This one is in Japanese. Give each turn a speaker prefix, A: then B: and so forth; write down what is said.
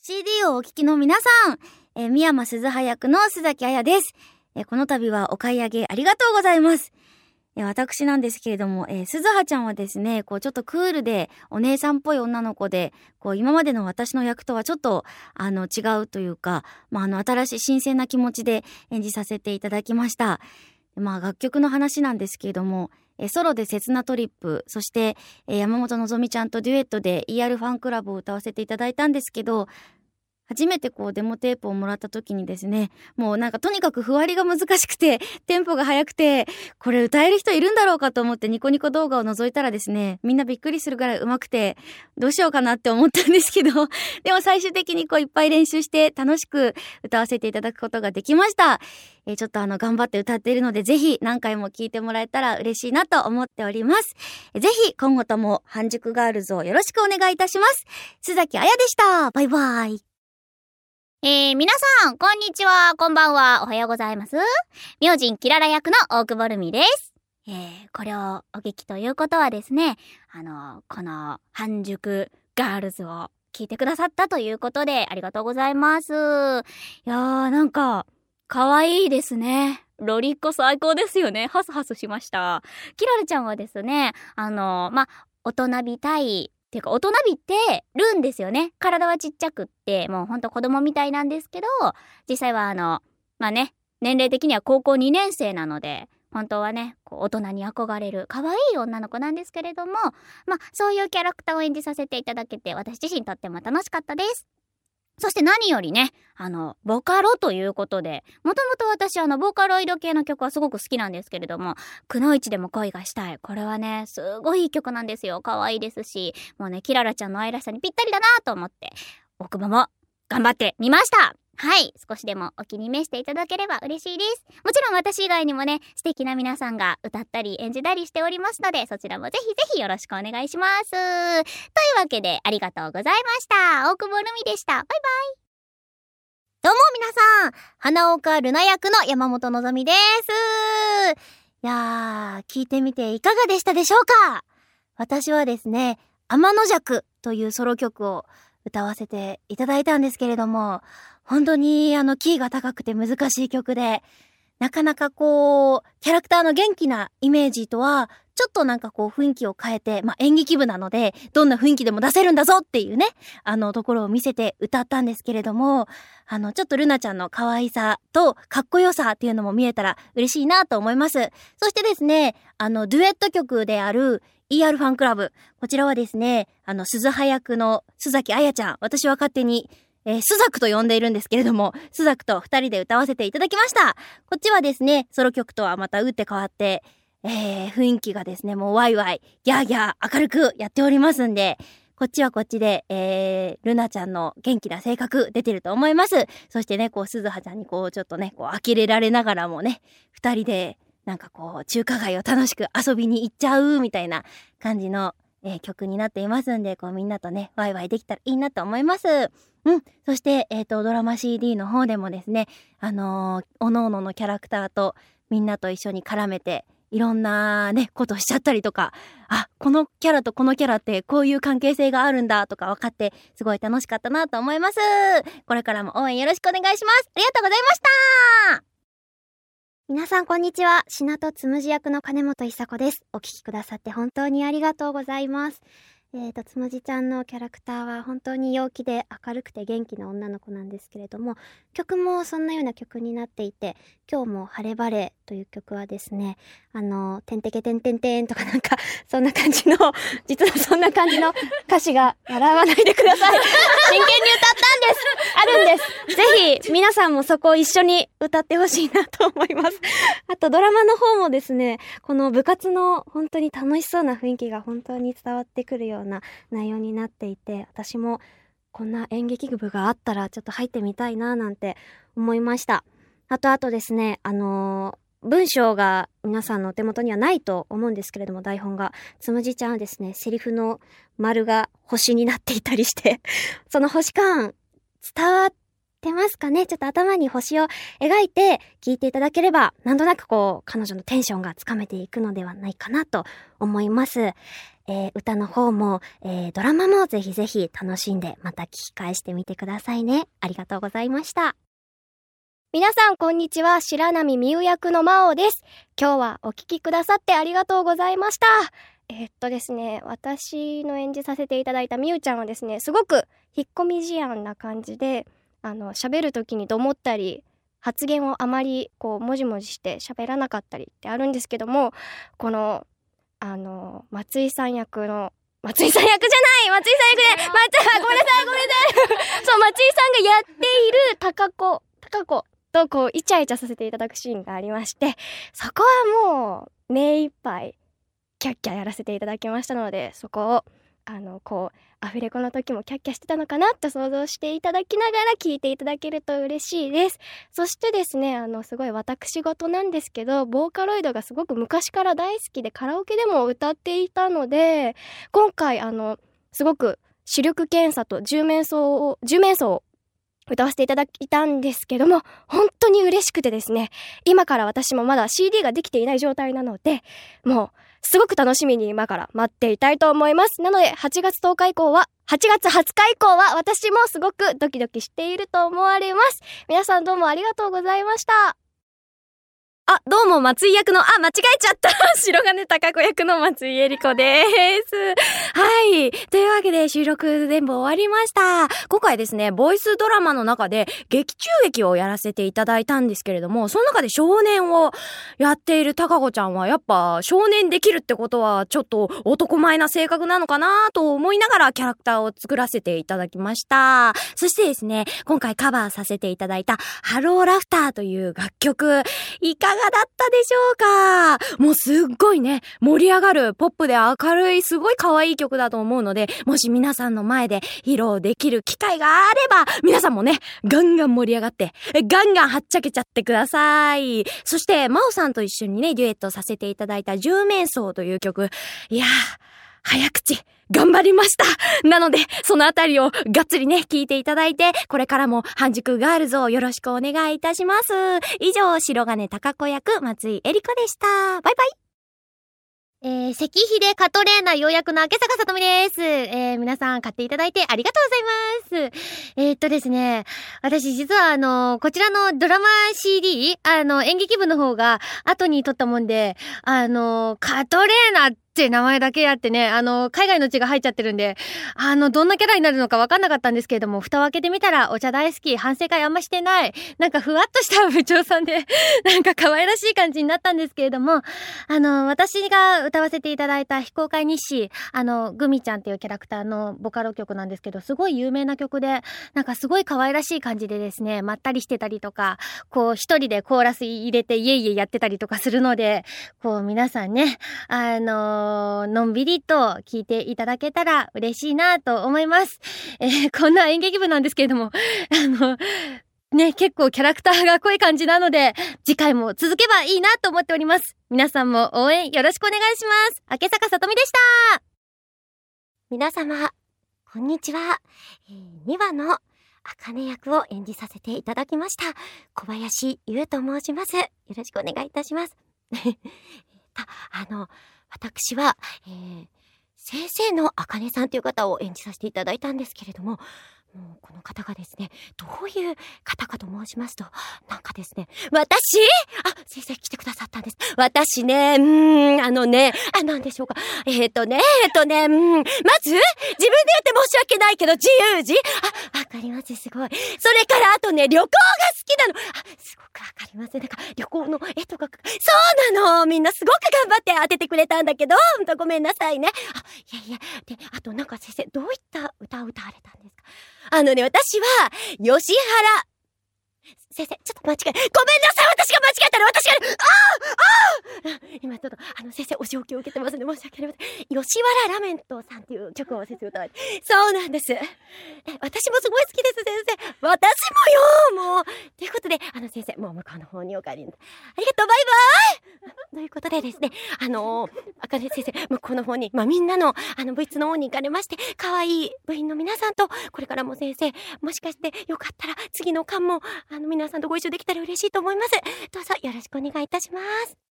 A: CD をお聴きの皆さん、三山鈴葉役の須崎彩です。この度はお買い上げありがとうございます。私なんですけれども、鈴葉ちゃんはですね、ちょっとクールでお姉さんっぽい女の子で、今までの私の役とはちょっと違うというか、新しい新鮮な気持ちで演じさせていただきました。楽曲の話なんですけれども、ソロで切なトリップ、そして、山本のぞみちゃんとデュエットで ER ファンクラブを歌わせていただいたんですけど、初めてデモテープをもらった時にですね、もうとにかく譜割りが難しくて、テンポが速くて、これ歌える人いるんだろうかと思ってニコニコ動画を覗いたらですね、みんなびっくりするぐらい上手くて、どうしようかなって思ったんですけど、でも最終的にいっぱい練習して楽しく歌わせていただくことができました。ちょっと頑張って歌っているので、ぜひ何回も聴いてもらえたら嬉しいなと思っております。ぜひ今後とも半熟ガールズをよろしくお願いいたします。須崎彩でした。バイバイ。
B: 皆さん、こんにちは、こんばんは、おはようございます。明神キララ役の大久保ルミです。これをお聞きということはですね、この半熟ガールズを聞いてくださったということで、ありがとうございます。いやー、可愛いですね。ロリっ子最高ですよね。ハスハスしました。キララちゃんはですね、大人びたい、っていうか大人びてるんですよね。体はちっちゃくって、もうほんと子供みたいなんですけど、実際は年齢的には高校2年生なので、本当はね、大人に憧れる可愛い女の子なんですけれども、そういうキャラクターを演じさせていただけて、私自身とっても楽しかったです。そして何よりね、ボカロということで、もともと私ボーカロイド系の曲はすごく好きなんですけれども、くのいちでも恋がしたい。これはね、すごいいい曲なんですよ。可愛いですし、もうね、キララちゃんの愛らしさにぴったりだなと思って、大久保も頑張ってみました。はい。少しでもお気に召していただければ嬉しいです。もちろん私以外にもね、素敵な皆さんが歌ったり演じたりしておりますので、そちらもぜひぜひよろしくお願いします。というわけで、ありがとうございました。大久保ルミでした。バイバイ。
A: どうも皆さん、花岡ルナ役の山本のぞみです。いやー、聞いてみていかがでしたでしょうか？私はですね、天の弱というソロ曲を歌わせていただいたんですけれども、本当にキーが高くて難しい曲で、なかなかキャラクターの元気なイメージとは、ちょっと雰囲気を変えて、演劇部なので、どんな雰囲気でも出せるんだぞっていうね、ところを見せて歌ったんですけれども、ちょっとルナちゃんの可愛さとかっこよさっていうのも見えたら嬉しいなと思います。そしてですね、デュエット曲である ER ファンクラブ。こちらはですね、鈴葉役の須崎彩ちゃん。私は勝手に、スザクと呼んでいるんですけれども、スザクと二人で歌わせていただきました。こっちはですね、ソロ曲とはまた打って変わって、雰囲気がですね、もうワイワイ、ギャーギャー明るくやっておりますんで、こっちはこっちで、ルナちゃんの元気な性格出てると思います。そしてね、鈴葉ちゃんにちょっとね、呆れられながらもね、二人で、中華街を楽しく遊びに行っちゃうみたいな感じの、曲になっていますんで、みんなとね、ワイワイできたらいいなと思います。そして、ドラマ CD の方でもですね、おのおののキャラクターとみんなと一緒に絡めて、いろんなね、ことしちゃったりとか、このキャラとこのキャラってこういう関係性があるんだとか分かって、すごい楽しかったなと思います。これからも応援よろしくお願いします。ありがとうございました。
C: 皆さんこんにちは。しなとつむじ役の金本久子です。お聞きくださって本当にありがとうございます。つむじちゃんのキャラクターは本当に陽気で明るくて元気な女の子なんですけれども、曲もそんなような曲になっていて、今日も晴れ晴れという曲はですね、てんてけてんてんてんとかそんな感じの、実はそんな感じの歌詞が、笑わないでください。真剣に歌ったんです。あるんです。ぜひ皆さんもそこを一緒に歌ってほしいなと思います。あとドラマの方もですね、この部活の本当に楽しそうな雰囲気が本当に伝わってくるような内容になっていて、私もこんな演劇部があったらちょっと入ってみたいななんて思いました。あとですね、文章が皆さんのお手元にはないと思うんですけれども、台本がつむじちゃんはですね、セリフの丸が星になっていたりしてその星感伝わってますかね。ちょっと頭に星を描いて聞いていただければ、なんとなく彼女のテンションがつかめていくのではないかなと思います。 歌の方も、ドラマもぜひぜひ楽しんでまた聞き返してみてくださいね。ありがとうございました。
D: 皆さんこんにちは。白波美優役のまおです。今日はお聞きくださってありがとうございました。ですね、私の演じさせていただいたみゆちゃんはですね、すごく引っ込み思案な感じで、喋る時にどもったり、発言をあまりこうもじもじして喋らなかったりってあるんですけども、この松井さん役じゃない、ごめんなさいそう、松井さんがやっている高子とこうイチャイチャさせていただくシーンがありまして、そこはもう目いっぱいキャッキャやらせていただきましたので、そこをこうアフレコの時もキャッキャしてたのかなと想像していただきながら聞いていただけると嬉しいです。そしてですね、すごい私事なんですけど、ボーカロイドがすごく昔から大好きでカラオケでも歌っていたので、今回すごく視力検査と10面相を歌わせていただいたんですけども、本当に嬉しくてですね、今から私もまだ CD ができていない状態なので、もうすごく楽しみに今から待っていたいと思います。なので8月20日以降は私もすごくドキドキしていると思われます。皆さんどうもありがとうございました。
E: どうも、松井役の、間違えちゃった白金貴子役の松井絵里子です。はい。というわけで、収録全部終わりました。今回ですね、ボイスドラマの中で、劇中劇をやらせていただいたんですけれども、その中で少年をやっている貴子ちゃんは、やっぱ、少年できるってことは、ちょっと男前な性格なのかなと思いながら、キャラクターを作らせていただきました。そしてですね、今回カバーさせていただいた、ハローラフターという楽曲、いかがだったでしょうか？もうすっごいね、盛り上がるポップで明るいすごい可愛い曲だと思うので、もし皆さんの前で披露できる機会があれば、皆さんもね、ガンガン盛り上がって、ガンガンはっちゃけちゃってください。そして、真央さんと一緒にね、デュエットさせていただいた10面相という曲、いやー、早口頑張りました。なのでそのあたりをがっつりね聞いていただいて、これからも半熟ガールズをよろしくお願いいたします。以上、白金貴子役松井絵里子でした。バイバイ。
A: 石秀カトレーナ要約の明坂さとみです。皆さん買っていただいてありがとうございます。ですね、私実はこちらのドラマ CD、演劇部の方が後に撮ったもんで、カトレーナって名前だけあってね、海外の血が入っちゃってるんで、どんなキャラになるのかわかんなかったんですけれども、蓋を開けてみたらお茶大好き、反省会あんましてない、なんかふわっとした部長さんで、なんか可愛らしい感じになったんですけれども、私が歌わせていただいた非公開日誌、グミちゃんっていうキャラクターのボカロ曲なんですけど、すごい有名な曲で、なんかすごい可愛らしい感じでですね、まったりしてたりとか、こう一人でコーラス入れてイエイエイやってたりとかするので、こう皆さんね、のんびりと聞いていただけたら嬉しいなと思います。こんな演劇部なんですけれども、ね、結構キャラクターが濃い感じなので、次回も続けばいいなと思っております。皆さんも応援よろしくお願いします。明坂さとみでした。
C: 皆様、こんにちは。2話の茜役を演じさせていただきました。小林優と申します。よろしくお願いいたします。私は、先生の茜さんという方を演じさせていただいたんですけれども、この方がですね、どういう方かと申しますと、なんかですね、先生来てくださったんです。私ね、なんでしょうか。まず、自分で言って申し訳ないけど、自由時。わかります、すごい。それから、あとね、旅行が好きなの。すごくわかります。なんか、旅行の絵とか、そうなの。みんなすごく頑張って当ててくれたんだけど、ほんとごめんなさいね。いや。で、あとなんか先生、どういった歌を歌われたんですか？私は、吉原。先生、ちょっと間違え、ごめんなさい、私が間違えたら、今ちょっと、先生、お仕置きを受けてますね。申し訳ありません。吉原ラメントさんっていう曲を先生歌われて。そうなんです。私もすごい好きです、先生。私もよ、もう。ということで、先生、もう向こうの方にお帰りに。ありがとう、バイバイ。ということでですね、茜先生、向こうの方に、みんなの、部室の方に行かれまして、可愛い部員の皆さんと、これからも先生、もしかしてよかったら、次の間も、皆さんとご一緒できたら嬉しいと思います。どうぞよろしくお願いいたします。